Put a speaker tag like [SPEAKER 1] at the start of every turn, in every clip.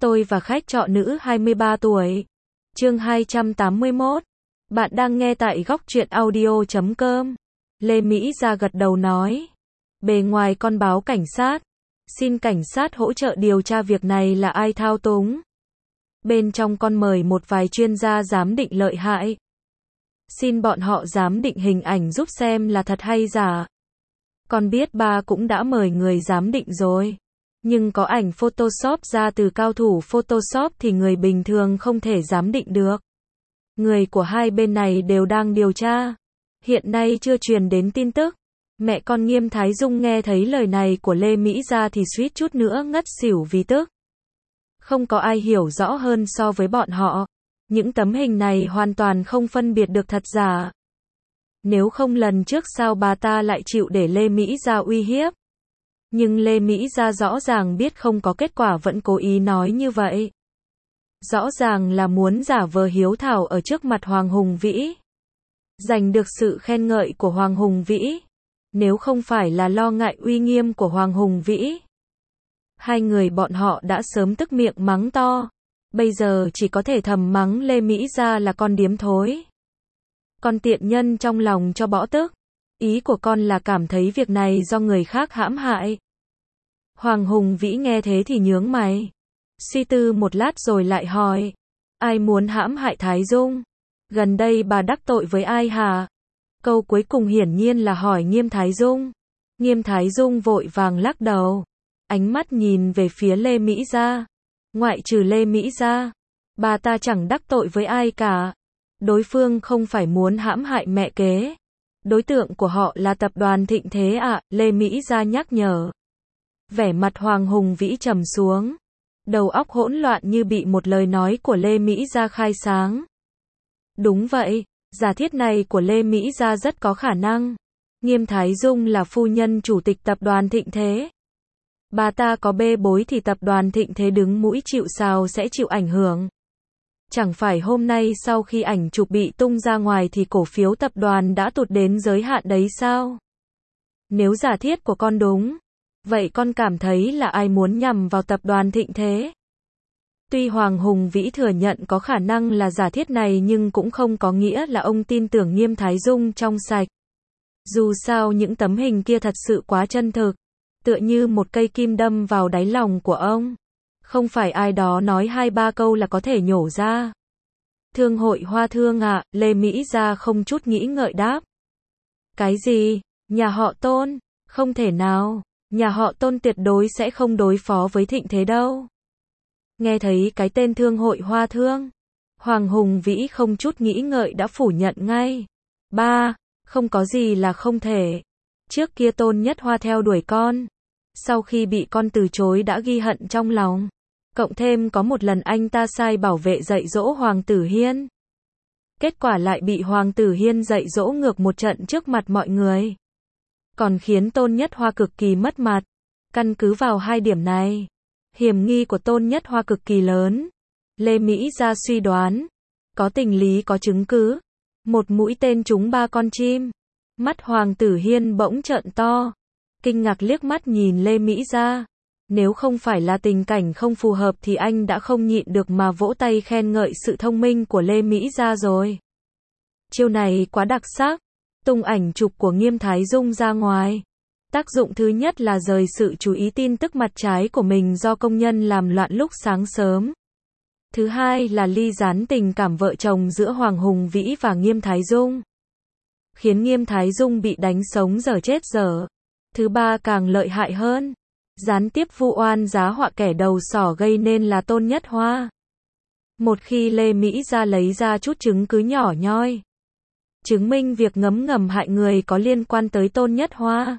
[SPEAKER 1] Tôi và khách trọ nữ 23 tuổi. Chương 281. Bạn đang nghe tại góc truyện audio.com. Lê Mỹ Gia gật đầu nói. Bề ngoài con báo cảnh sát. Xin cảnh sát hỗ trợ điều tra việc này là ai thao túng. Bên trong con mời một vài chuyên gia giám định lợi hại. Xin bọn họ giám định hình ảnh giúp xem là thật hay giả. Con biết ba cũng đã mời người giám định rồi. Nhưng có ảnh Photoshop ra từ cao thủ Photoshop thì người bình thường không thể giám định được. Người của hai bên này đều đang điều tra. Hiện nay chưa truyền đến tin tức. Mẹ con Nghiêm Thái Dung nghe thấy lời này của Lê Mỹ Gia thì suýt chút nữa ngất xỉu vì tức. Không có ai hiểu rõ hơn so với bọn họ. Những tấm hình này hoàn toàn không phân biệt được thật giả. Nếu không lần trước sao bà ta lại chịu để Lê Mỹ Gia uy hiếp. Nhưng Lê Mỹ Gia rõ ràng biết không có kết quả vẫn cố ý nói như vậy. Rõ ràng là muốn giả vờ hiếu thảo ở trước mặt Hoàng Hùng Vĩ. Giành được sự khen ngợi của Hoàng Hùng Vĩ. Nếu không phải là lo ngại uy nghiêm của Hoàng Hùng Vĩ. Hai người bọn họ đã sớm tức miệng mắng to. Bây giờ chỉ có thể thầm mắng Lê Mỹ Gia là con điếm thối. Con tiện nhân trong lòng cho bỏ tức. Ý của con là cảm thấy việc này do người khác hãm hại. Hoàng Hùng Vĩ nghe thế thì nhướng mày. Suy tư một lát rồi lại hỏi. Ai muốn hãm hại Thái Dung? Gần đây bà đắc tội với ai hả? Câu cuối cùng hiển nhiên là hỏi Nghiêm Thái Dung. Nghiêm Thái Dung vội vàng lắc đầu. Ánh mắt nhìn về phía Lê Mỹ Gia. Ngoại trừ Lê Mỹ Gia, bà ta chẳng đắc tội với ai cả. Đối phương không phải muốn hãm hại mẹ kế. Đối tượng của họ là tập đoàn Thịnh Thế ạ, Lê Mỹ Gia nhắc nhở. Vẻ mặt Hoàng Hùng Vĩ trầm xuống. Đầu óc hỗn loạn như bị một lời nói của Lê Mỹ Gia khai sáng. Đúng vậy, giả thiết này của Lê Mỹ Gia rất có khả năng. Nghiêm Thái Dung là phu nhân chủ tịch tập đoàn Thịnh Thế. Bà ta có bê bối thì tập đoàn Thịnh Thế đứng mũi chịu sào sẽ chịu ảnh hưởng. Chẳng phải hôm nay sau khi ảnh chụp bị tung ra ngoài thì cổ phiếu tập đoàn đã tụt đến giới hạn đấy sao? Nếu giả thiết của con đúng, vậy con cảm thấy là ai muốn nhằm vào tập đoàn Thịnh Thế? Tuy Hoàng Hùng Vĩ thừa nhận có khả năng là giả thiết này nhưng cũng không có nghĩa là ông tin tưởng Nghiêm Thái Dung trong sạch. Dù sao những tấm hình kia thật sự quá chân thực. Tựa như một cây kim đâm vào đáy lòng của ông. Không phải ai đó nói 2-3 câu là có thể nhổ ra. Thương hội Hoa Thương ạ, Lê Mỹ Gia không chút nghĩ ngợi đáp. Cái gì? Nhà họ Tôn? Không thể nào. Nhà họ Tôn tuyệt đối sẽ không đối phó với Thịnh Thế đâu. Nghe thấy cái tên Thương hội Hoa Thương, Hoàng Hùng Vĩ không chút nghĩ ngợi đã phủ nhận ngay. Ba, không có gì là không thể. Trước kia Tôn Nhất Hoa theo đuổi con. Sau khi bị con từ chối đã ghi hận trong lòng. Cộng thêm có một lần anh ta sai bảo vệ dạy dỗ Hoàng Tử Hiên. Kết quả lại bị Hoàng Tử Hiên dạy dỗ ngược một trận trước mặt mọi người. Còn khiến Tôn Nhất Hoa cực kỳ mất mặt. Căn cứ vào hai điểm này, hiểm nghi của Tôn Nhất Hoa cực kỳ lớn. Lê Mỹ Gia suy đoán. Có tình lý có chứng cứ. Một mũi tên trúng 3 con chim. Mắt Hoàng Tử Hiên bỗng trợn to. Kinh ngạc liếc mắt nhìn Lê Mỹ Gia. Nếu không phải là tình cảnh không phù hợp thì anh đã không nhịn được mà vỗ tay khen ngợi sự thông minh của Lê Mỹ Gia rồi. Chiêu này quá đặc sắc. Tung ảnh chụp của Nghiêm Thái Dung ra ngoài. Tác dụng thứ nhất là rời sự chú ý tin tức mặt trái của mình do công nhân làm loạn lúc sáng sớm. Thứ hai là ly gián tình cảm vợ chồng giữa Hoàng Hùng Vĩ và Nghiêm Thái Dung. Khiến Nghiêm Thái Dung bị đánh sống dở chết dở. Thứ ba càng lợi hại hơn. Gián tiếp vu oan giá họa kẻ đầu sỏ gây nên là Tôn Nhất Hoa. Một khi Lê Mỹ Gia lấy ra chút chứng cứ nhỏ nhoi. Chứng minh việc ngấm ngầm hại người có liên quan tới Tôn Nhất Hoa.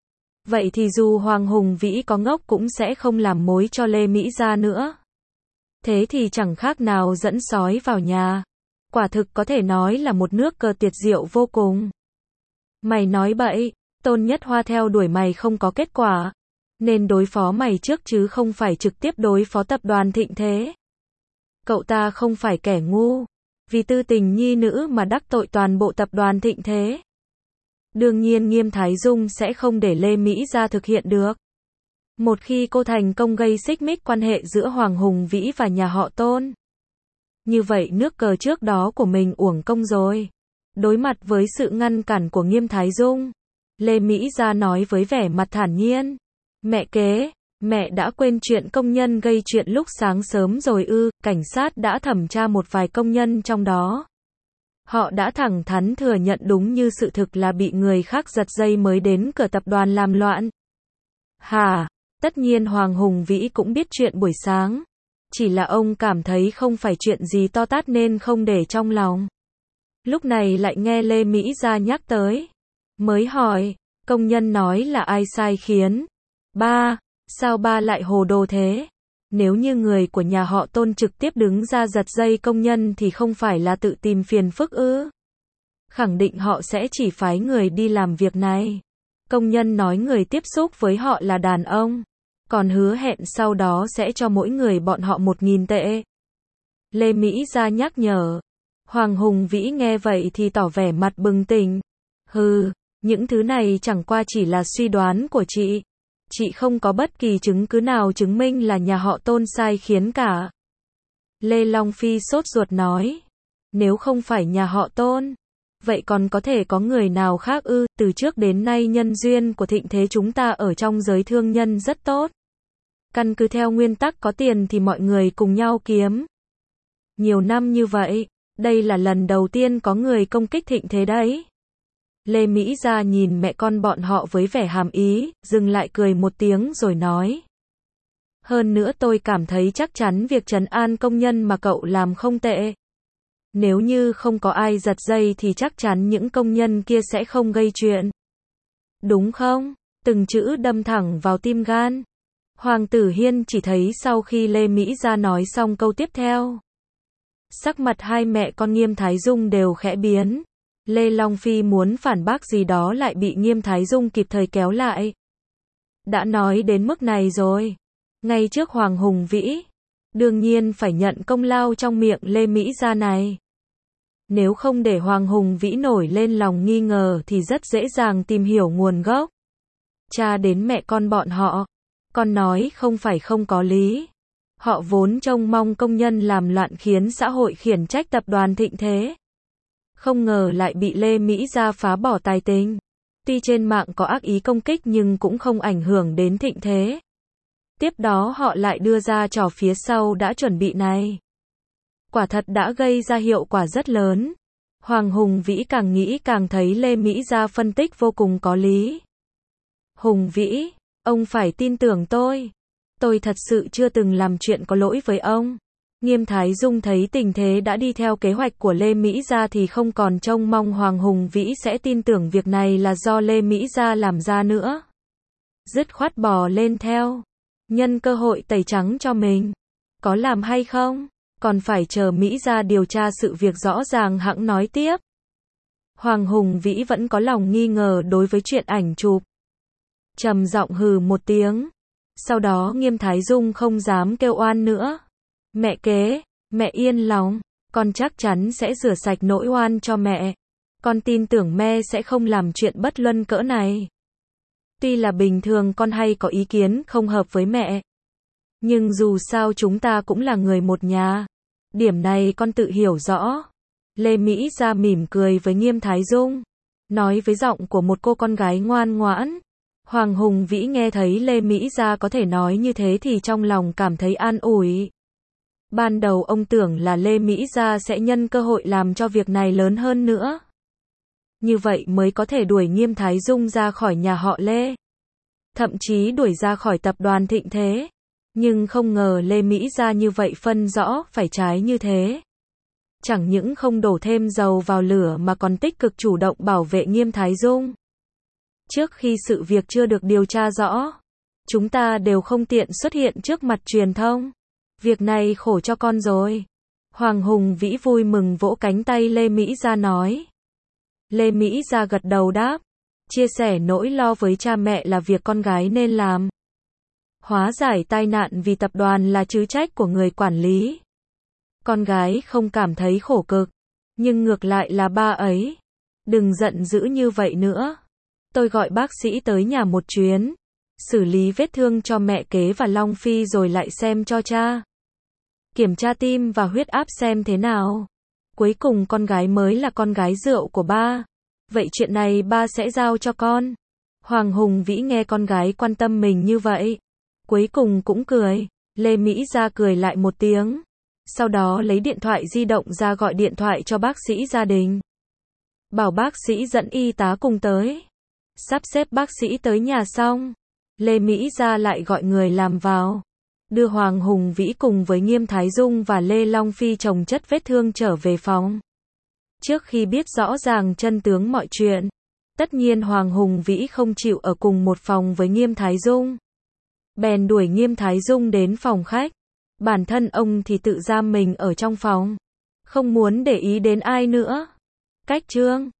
[SPEAKER 1] Vậy thì dù Hoàng Hùng Vĩ có ngốc cũng sẽ không làm mối cho Lê Mỹ Gia nữa. Thế thì chẳng khác nào dẫn sói vào nhà. Quả thực có thể nói là một nước cờ tuyệt diệu vô cùng. Mày nói bậy, Tôn Nhất Hoa theo đuổi mày không có kết quả. Nên đối phó mày trước chứ không phải trực tiếp đối phó tập đoàn Thịnh Thế. Cậu ta không phải kẻ ngu. Vì tư tình nhi nữ mà đắc tội toàn bộ tập đoàn Thịnh Thế. Đương nhiên Nghiêm Thái Dung sẽ không để Lê Mỹ Gia thực hiện được. Một khi cô thành công gây xích mích quan hệ giữa Hoàng Hùng Vĩ và nhà họ Tôn, như vậy nước cờ trước đó của mình uổng công rồi. Đối mặt với sự ngăn cản của Nghiêm Thái Dung, Lê Mỹ Gia nói với vẻ mặt thản nhiên. Mẹ kế, mẹ đã quên chuyện công nhân gây chuyện lúc sáng sớm rồi ư? Cảnh sát đã thẩm tra một vài công nhân trong đó. Họ đã thẳng thắn thừa nhận đúng như sự thực là bị người khác giật dây mới đến cửa tập đoàn làm loạn. Hả? Tất nhiên Hoàng Hùng Vĩ cũng biết chuyện buổi sáng. Chỉ là ông cảm thấy không phải chuyện gì to tát nên không để trong lòng. Lúc này lại nghe Lê Mỹ Gia nhắc tới. Mới hỏi, công nhân nói là ai sai khiến? Ba, sao ba lại hồ đồ thế? Nếu như người của nhà họ Tôn trực tiếp đứng ra giật dây công nhân thì không phải là tự tìm phiền phức ư? Khẳng định họ sẽ chỉ phái người đi làm việc này. Công nhân nói người tiếp xúc với họ là đàn ông, còn hứa hẹn sau đó sẽ cho mỗi người bọn họ 1.000 tệ. Lê Mỹ Gia nhắc nhở. Hoàng Hùng Vĩ nghe vậy thì tỏ vẻ mặt bừng tỉnh. Hừ, những thứ này chẳng qua chỉ là suy đoán của chị. Chị không có bất kỳ chứng cứ nào chứng minh là nhà họ Tôn sai khiến cả. Lê Long Phi sốt ruột nói. Nếu không phải nhà họ Tôn, vậy còn có thể có người nào khác ư? Từ trước đến nay nhân duyên của Thịnh Thế chúng ta ở trong giới thương nhân rất tốt. Căn cứ theo nguyên tắc có tiền thì mọi người cùng nhau kiếm. Nhiều năm như vậy, đây là lần đầu tiên có người công kích Thịnh Thế đấy. Lê Mỹ Gia nhìn mẹ con bọn họ với vẻ hàm ý, dừng lại cười một tiếng rồi nói. Hơn nữa tôi cảm thấy chắc chắn việc trấn an công nhân mà cậu làm không tệ. Nếu như không có ai giật dây thì chắc chắn những công nhân kia sẽ không gây chuyện. Đúng không? Từng chữ đâm thẳng vào tim gan. Hoàng Tử Hiên chỉ thấy sau khi Lê Mỹ Gia nói xong câu tiếp theo, sắc mặt hai mẹ con Nghiêm Thái Dung đều khẽ biến. Lê Long Phi muốn phản bác gì đó lại bị Nghiêm Thái Dung kịp thời kéo lại. Đã nói đến mức này rồi, ngay trước Hoàng Hùng Vĩ, đương nhiên phải nhận công lao trong miệng Lê Mỹ Gia này. Nếu không để Hoàng Hùng Vĩ nổi lên lòng nghi ngờ thì rất dễ dàng tìm hiểu nguồn gốc. Tra đến mẹ con bọn họ, con nói không phải không có lý. Họ vốn trông mong công nhân làm loạn khiến xã hội khiển trách tập đoàn Thịnh Thế. Không ngờ lại bị Lê Mỹ Gia phá bỏ tài tình. Tuy trên mạng có ác ý công kích nhưng cũng không ảnh hưởng đến Thịnh Thế. Tiếp đó họ lại đưa ra trò phía sau đã chuẩn bị này. Quả thật đã gây ra hiệu quả rất lớn. Hoàng Hùng Vĩ càng nghĩ càng thấy Lê Mỹ Gia phân tích vô cùng có lý. Hùng Vĩ, ông phải tin tưởng tôi. Tôi thật sự chưa từng làm chuyện có lỗi với ông. Nghiêm Thái Dung thấy tình thế đã đi theo kế hoạch của Lê Mỹ Gia thì không còn trông mong Hoàng Hùng Vĩ sẽ tin tưởng việc này là do Lê Mỹ Gia làm ra nữa. Dứt khoát bò lên theo. Nhân cơ hội tẩy trắng cho mình. Có làm hay không? Còn phải chờ Mỹ Gia điều tra sự việc rõ ràng hẵng nói tiếp. Hoàng Hùng Vĩ vẫn có lòng nghi ngờ đối với chuyện ảnh chụp. Trầm giọng hừ một tiếng. Sau đó Nghiêm Thái Dung không dám kêu oan nữa. Mẹ kế, mẹ yên lòng, con chắc chắn sẽ rửa sạch nỗi oan cho mẹ. Con tin tưởng mẹ sẽ không làm chuyện bất luân cỡ này. Tuy là bình thường con hay có ý kiến không hợp với mẹ, nhưng dù sao chúng ta cũng là người một nhà. Điểm này con tự hiểu rõ. Lê Mỹ Gia mỉm cười với Nghiêm Thái Dung, nói với giọng của một cô con gái ngoan ngoãn. Hoàng Hùng Vĩ nghe thấy Lê Mỹ Gia có thể nói như thế thì trong lòng cảm thấy an ủi. Ban đầu ông tưởng là Lê Mỹ Gia sẽ nhân cơ hội làm cho việc này lớn hơn nữa. Như vậy mới có thể đuổi Nghiêm Thái Dung ra khỏi nhà họ Lê. Thậm chí đuổi ra khỏi tập đoàn Thịnh Thế. Nhưng không ngờ Lê Mỹ Gia như vậy phân rõ phải trái như thế. Chẳng những không đổ thêm dầu vào lửa mà còn tích cực chủ động bảo vệ Nghiêm Thái Dung. Trước khi sự việc chưa được điều tra rõ, chúng ta đều không tiện xuất hiện trước mặt truyền thông. Việc này khổ cho con rồi. Hoàng Hùng Vĩ vui mừng vỗ cánh tay Lê Mỹ Gia nói. Lê Mỹ Gia gật đầu đáp. Chia sẻ nỗi lo với cha mẹ là việc con gái nên làm. Hóa giải tai nạn vì tập đoàn là trách trách của người quản lý. Con gái không cảm thấy khổ cực, nhưng ngược lại là ba ấy. Đừng giận dữ như vậy nữa. Tôi gọi bác sĩ tới nhà một chuyến. xử lý vết thương cho mẹ kế và Long Phi rồi lại xem cho cha. Kiểm tra tim và huyết áp xem thế nào. Cuối cùng con gái mới là con gái rượu của ba. Vậy chuyện này ba sẽ giao cho con. Hoàng Hùng Vĩ nghe con gái quan tâm mình như vậy. Cuối cùng cũng cười. Lê Mỹ Gia cười lại một tiếng. Sau đó lấy điện thoại di động ra gọi điện thoại cho bác sĩ gia đình. Bảo bác sĩ dẫn y tá cùng tới. Sắp xếp bác sĩ tới nhà xong, Lê Mỹ Gia lại gọi người làm vào. Đưa Hoàng Hùng Vĩ cùng với Nghiêm Thái Dung và Lê Long Phi chồng chất vết thương trở về phòng. Trước khi biết rõ ràng chân tướng mọi chuyện, tất nhiên Hoàng Hùng Vĩ không chịu ở cùng một phòng với Nghiêm Thái Dung. Bèn đuổi Nghiêm Thái Dung đến phòng khách. Bản thân ông thì tự giam mình ở trong phòng. Không muốn để ý đến ai nữa. Cách Trương